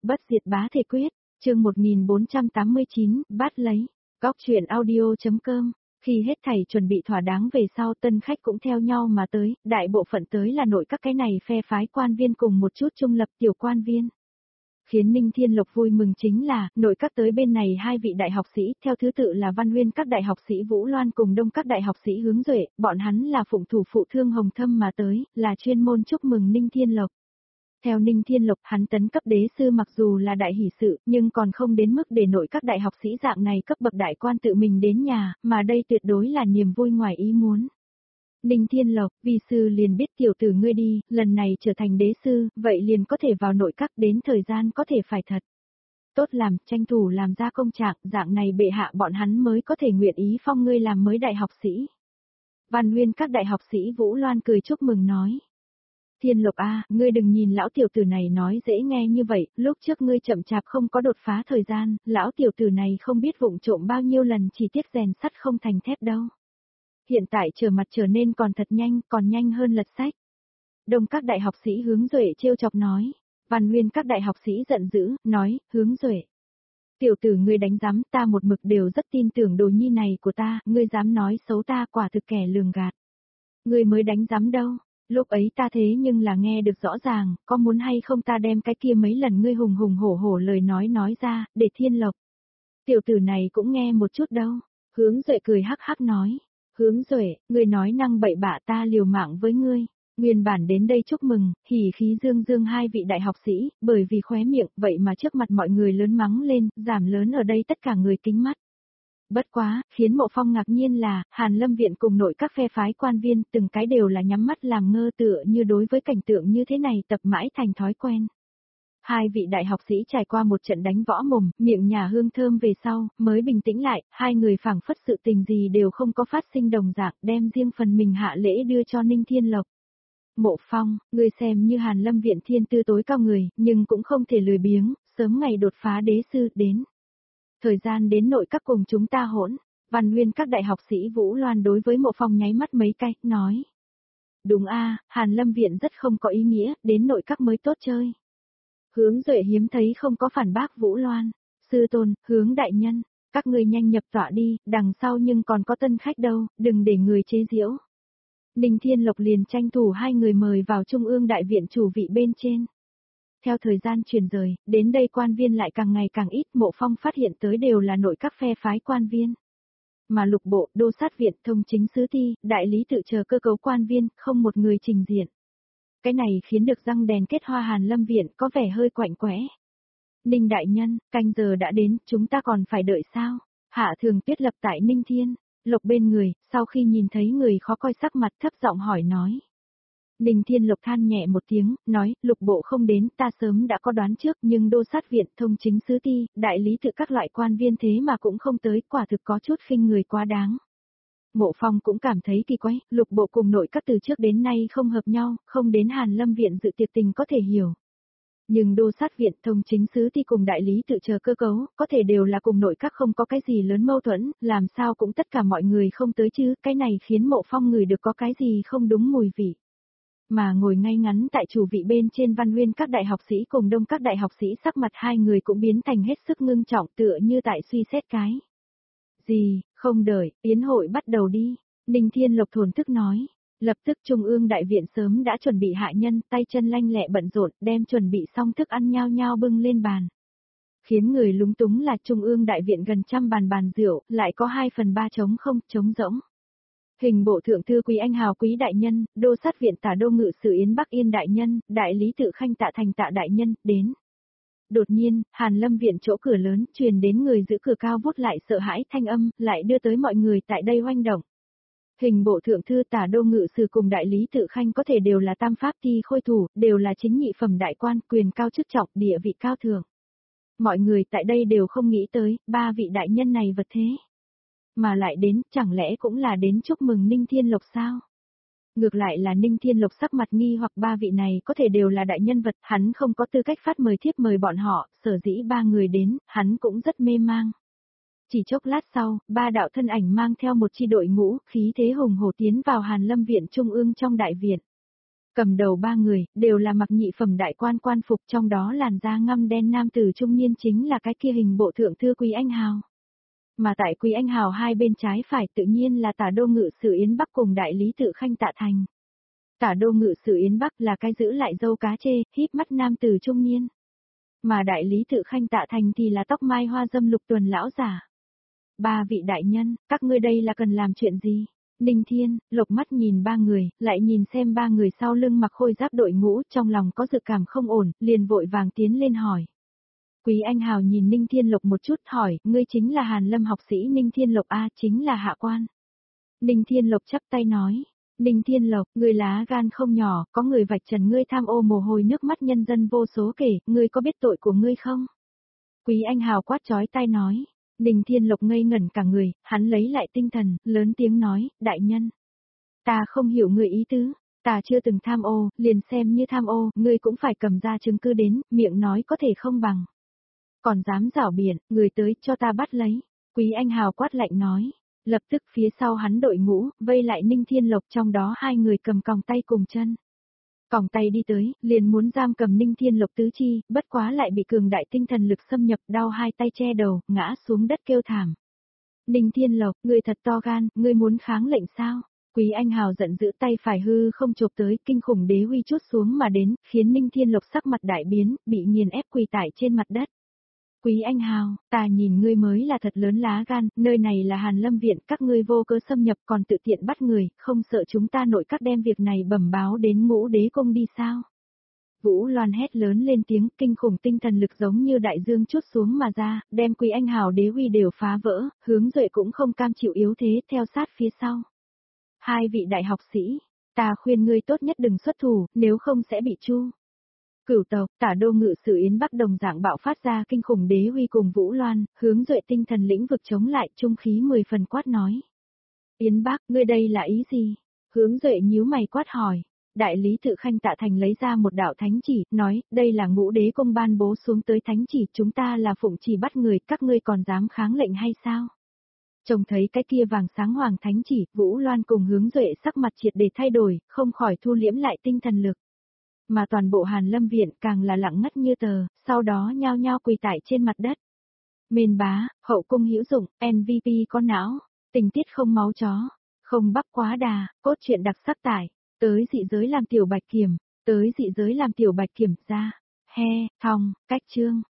Bất diệt bá thể quyết, chương 1489, bắt lấy. Góc truyện audio.com. Khi hết thảy chuẩn bị thỏa đáng về sau, tân khách cũng theo nhau mà tới, đại bộ phận tới là nội các cái này phe phái quan viên cùng một chút trung lập tiểu quan viên. Khiến Ninh Thiên Lộc vui mừng chính là, nội các tới bên này hai vị đại học sĩ, theo thứ tự là Văn Nguyên các đại học sĩ Vũ Loan cùng Đông các đại học sĩ Hướng Duệ, bọn hắn là phụng thủ phụ thương Hồng Thâm mà tới, là chuyên môn chúc mừng Ninh Thiên Lộc. Theo Ninh Thiên Lộc, hắn tấn cấp đế sư mặc dù là đại hỷ sự, nhưng còn không đến mức để nội các đại học sĩ dạng này cấp bậc đại quan tự mình đến nhà, mà đây tuyệt đối là niềm vui ngoài ý muốn. Ninh Thiên Lộc, vi sư liền biết tiểu tử ngươi đi, lần này trở thành đế sư, vậy liền có thể vào nội các, đến thời gian có thể phải thật tốt làm, tranh thủ làm ra công trạng, dạng này bệ hạ bọn hắn mới có thể nguyện ý phong ngươi làm mới đại học sĩ. Văn Nguyên các đại học sĩ Vũ Loan cười chúc mừng nói. Thiên Lộc a, ngươi đừng nhìn lão tiểu tử này nói dễ nghe như vậy, lúc trước ngươi chậm chạp không có đột phá thời gian, lão tiểu tử này không biết vụng trộm bao nhiêu lần chỉ tiếc rèn sắt không thành thép đâu. Hiện tại trở mặt trở nên còn thật nhanh, còn nhanh hơn lật sách. Đông các đại học sĩ Hướng Duệ trêu chọc nói. Văn Nguyên các đại học sĩ giận dữ, nói, Hướng Duệ. Tiểu tử ngươi đánh giám, ta một mực đều rất tin tưởng đồ nhi này của ta, ngươi dám nói xấu ta, quả thực kẻ lường gạt. Ngươi mới đánh giám đâu, lúc ấy ta thế nhưng là nghe được rõ ràng, có muốn hay không ta đem cái kia mấy lần ngươi hùng hùng hổ hổ lời nói ra, để Thiên Lộc. Tiểu tử này cũng nghe một chút đâu, Hướng Duệ cười hắc hắc nói. Hướng Duệ, ngươi nói năng bậy bạ, ta liều mạng với ngươi. Nguyên bản đến đây chúc mừng, hỉ khí dương dương hai vị đại học sĩ, bởi vì khóe miệng, vậy mà trước mặt mọi người lớn mắng lên, giảm lớn ở đây tất cả người kính mắt. Bất quá, khiến Mộ Phong ngạc nhiên là, Hàn Lâm Viện cùng nội các phe phái quan viên, từng cái đều là nhắm mắt làm ngơ tựa như đối với cảnh tượng như thế này tập mãi thành thói quen. Hai vị đại học sĩ trải qua một trận đánh võ mồm, miệng nhà hương thơm về sau, mới bình tĩnh lại, hai người phảng phất sự tình gì đều không có phát sinh đồng dạng, đem riêng phần mình hạ lễ đưa cho Ninh Thiên Lộc. Mộ Phong, ngươi xem như Hàn Lâm Viện thiên tư tối cao người, nhưng cũng không thể lười biếng, sớm ngày đột phá đế sư, đến. Thời gian đến nội các cùng chúng ta hỗn, Văn Nguyên các đại học sĩ Vũ Loan đối với Mộ Phong nháy mắt mấy cái, nói. Đúng a, Hàn Lâm Viện rất không có ý nghĩa, đến nội các mới tốt chơi. Hướng Duệ hiếm thấy không có phản bác Vũ Loan, sư tôn, Hướng đại nhân, các ngươi nhanh nhập tọa đi, đằng sau nhưng còn có tân khách đâu, đừng để người chế giễu. Ninh Thiên Lộc liền tranh thủ hai người mời vào Trung ương đại viện chủ vị bên trên. Theo thời gian truyền rời, đến đây quan viên lại càng ngày càng ít, Mộ Phong phát hiện tới đều là nội các phe phái quan viên. Mà lục bộ, đô sát viện, thông chính sứ ti, đại lý tự chờ cơ cấu quan viên, không một người trình diện. Cái này khiến được răng đèn kết hoa Hàn Lâm Viện có vẻ hơi quạnh quẽ. Ninh đại nhân, canh giờ đã đến, chúng ta còn phải đợi sao? Hạ Thường Tuyết lập tại Ninh Thiên Lộc bên người, sau khi nhìn thấy người khó coi sắc mặt thấp giọng hỏi nói. Ninh Thiên Lộc than nhẹ một tiếng, nói, lục bộ không đến, ta sớm đã có đoán trước, nhưng đô sát viện, thông chính sứ ti, đại lý tự các loại quan viên thế mà cũng không tới, quả thực có chút khinh người quá đáng. Mộ Phong cũng cảm thấy kỳ quái, lục bộ cùng nội các từ trước đến nay không hợp nhau, không đến Hàn Lâm Viện dự tiệc tình có thể hiểu. Nhưng đô sát viện, thông chính sứ ti cùng đại lý tự chờ cơ cấu, có thể đều là cùng nội các không có cái gì lớn mâu thuẫn, làm sao cũng tất cả mọi người không tới chứ, cái này khiến Mộ Phong ngửi được có cái gì không đúng mùi vị. Mà ngồi ngay ngắn tại chủ vị bên trên Văn Nguyên các đại học sĩ cùng Đông các đại học sĩ sắc mặt hai người cũng biến thành hết sức ngưng trọng tựa như tại suy xét cái. Gì, không đợi, yến hội bắt đầu đi, Ninh Thiên Lộc thổn thức nói. Lập tức Trung ương đại viện sớm đã chuẩn bị hạ nhân, tay chân lanh lẹ bận rộn, đem chuẩn bị xong thức ăn nhao nhao bưng lên bàn. Khiến người lúng túng là Trung ương đại viện gần trăm bàn rượu, lại có 2/3 trống không, trống rỗng. Hình bộ thượng thư Quý Anh Hào Quý đại nhân, đô sát viện tả đô ngự sử Yến Bắc Yên đại nhân, đại lý tự Khanh Tạ Thành Tạ đại nhân, đến. Đột nhiên, Hàn Lâm Viện chỗ cửa lớn, truyền đến người giữ cửa cao vút lại sợ hãi thanh âm, lại đưa tới mọi người tại đây oanh động. Hình bộ thượng thư tả đô ngự sử cùng đại lý tự Khanh có thể đều là tam pháp thi khôi thủ, đều là chính nhị phẩm đại quan, quyền cao chức trọng, địa vị cao thượng. Mọi người tại đây đều không nghĩ tới, ba vị đại nhân này vật thế. Mà lại đến, chẳng lẽ cũng là đến chúc mừng Ninh Thiên Lộc sao? Ngược lại là Ninh Thiên Lộc sắc mặt nghi hoặc ba vị này có thể đều là đại nhân vật, hắn không có tư cách phát mời thiếp mời bọn họ, sở dĩ ba người đến, hắn cũng rất mê mang. Chỉ chốc lát sau, ba đạo thân ảnh mang theo một chi đội ngũ, khí thế hùng hổ tiến vào Hàn Lâm Viện Trung ương trong đại viện. Cầm đầu ba người, đều là mặc nhị phẩm đại quan quan phục, trong đó làn da ngăm đen nam tử trung niên chính là cái kia hình bộ thượng thư Quý Anh Hào. Mà tại Quý Anh Hào hai bên trái phải tự nhiên là Tả đô ngự sử Yến Bắc cùng đại lý tự Khanh Tạ Thành. Tả đô ngự sử Yến Bắc là cái giữ lại dâu cá chê, híp mắt nam tử trung niên. Mà đại lý tự Khanh Tạ Thành thì là tóc mai hoa dâm lục tuần lão giả. Ba vị đại nhân, các ngươi đây là cần làm chuyện gì? Ninh Thiên, Lộc mắt nhìn ba người, lại nhìn xem ba người sau lưng mặc khôi giáp đội ngũ, trong lòng có dự cảm không ổn, liền vội vàng tiến lên hỏi. Quý Anh Hào nhìn Ninh Thiên Lộc một chút hỏi, ngươi chính là Hàn Lâm học sĩ Ninh Thiên Lộc a, chính là hạ quan. Ninh Thiên Lộc chắp tay nói, Ninh Thiên Lộc, ngươi lá gan không nhỏ, có người vạch trần ngươi tham ô mồ hôi nước mắt nhân dân vô số kể, ngươi có biết tội của ngươi không? Quý Anh Hào quát chói tai nói. Ninh Thiên Lộc ngây ngẩn cả người, hắn lấy lại tinh thần, lớn tiếng nói, đại nhân. Ta không hiểu người ý tứ, ta chưa từng tham ô, liền xem như tham ô, ngươi cũng phải cầm ra chứng cứ đến, miệng nói có thể không bằng. Còn dám giảo biện, người tới cho ta bắt lấy. Quý Anh Hào quát lạnh nói, lập tức phía sau hắn đội ngũ, vây lại Ninh Thiên Lộc, trong đó hai người cầm còng tay cùng chân. Còng tay đi tới, liền muốn giam cầm Ninh Thiên Lộc tứ chi, bất quá lại bị cường đại tinh thần lực xâm nhập, đau hai tay che đầu, ngã xuống đất kêu thảm. Ninh Thiên Lộc, ngươi thật to gan, ngươi muốn kháng lệnh sao? Quý Anh Hào giận dữ, tay phải hư không chộp tới, kinh khủng đế uy chút xuống mà đến, khiến Ninh Thiên Lộc sắc mặt đại biến, bị nghiền ép quỳ tại trên mặt đất. Quý Anh Hào, ta nhìn ngươi mới là thật lớn lá gan, nơi này là Hàn Lâm viện, các ngươi vô cớ xâm nhập còn tự tiện bắt người, không sợ chúng ta nội các đem việc này bẩm báo đến Ngũ Đế Cung đi sao? Vũ Loan hét lớn lên tiếng, kinh khủng tinh thần lực giống như đại dương chút xuống mà ra, đem Quý Anh Hào đế uy đều phá vỡ, Hướng Duệ cũng không cam chịu yếu thế, theo sát phía sau. Hai vị đại học sĩ, ta khuyên ngươi tốt nhất đừng xuất thủ, nếu không sẽ bị chu. Cửu tộc, Tả đô ngự sử Yến Bắc đồng dạng bạo phát ra kinh khủng đế uy cùng Vũ Loan, Hướng Duệ tinh thần lĩnh vực chống lại, trung khí 10 phần quát nói. Yến Bắc, ngươi đây là ý gì? Hướng Duệ nhíu mày quát hỏi. Đại lý tự Khanh Tạ Thành lấy ra một đạo thánh chỉ, nói, đây là Ngũ Đế Cung ban bố xuống tới thánh chỉ, chúng ta là phụng chỉ bắt người, các ngươi còn dám kháng lệnh hay sao? Trông thấy cái kia vàng sáng hoàng thánh chỉ, Vũ Loan cùng Hướng Duệ sắc mặt triệt để thay đổi, không khỏi thu liễm lại tinh thần lực. Mà toàn bộ Hàn Lâm viện càng là lặng ngắt như tờ, sau đó nhao nhao quỳ tại trên mặt đất. Mền bá, hậu cung hữu dụng, MVP có não, tình tiết không máu chó, không bắc quá đà, cốt truyện đặc sắc tải, tới dị giới làm tiểu bạch kiểm, tới dị giới làm tiểu bạch kiểm ra, he, thong, cách chương.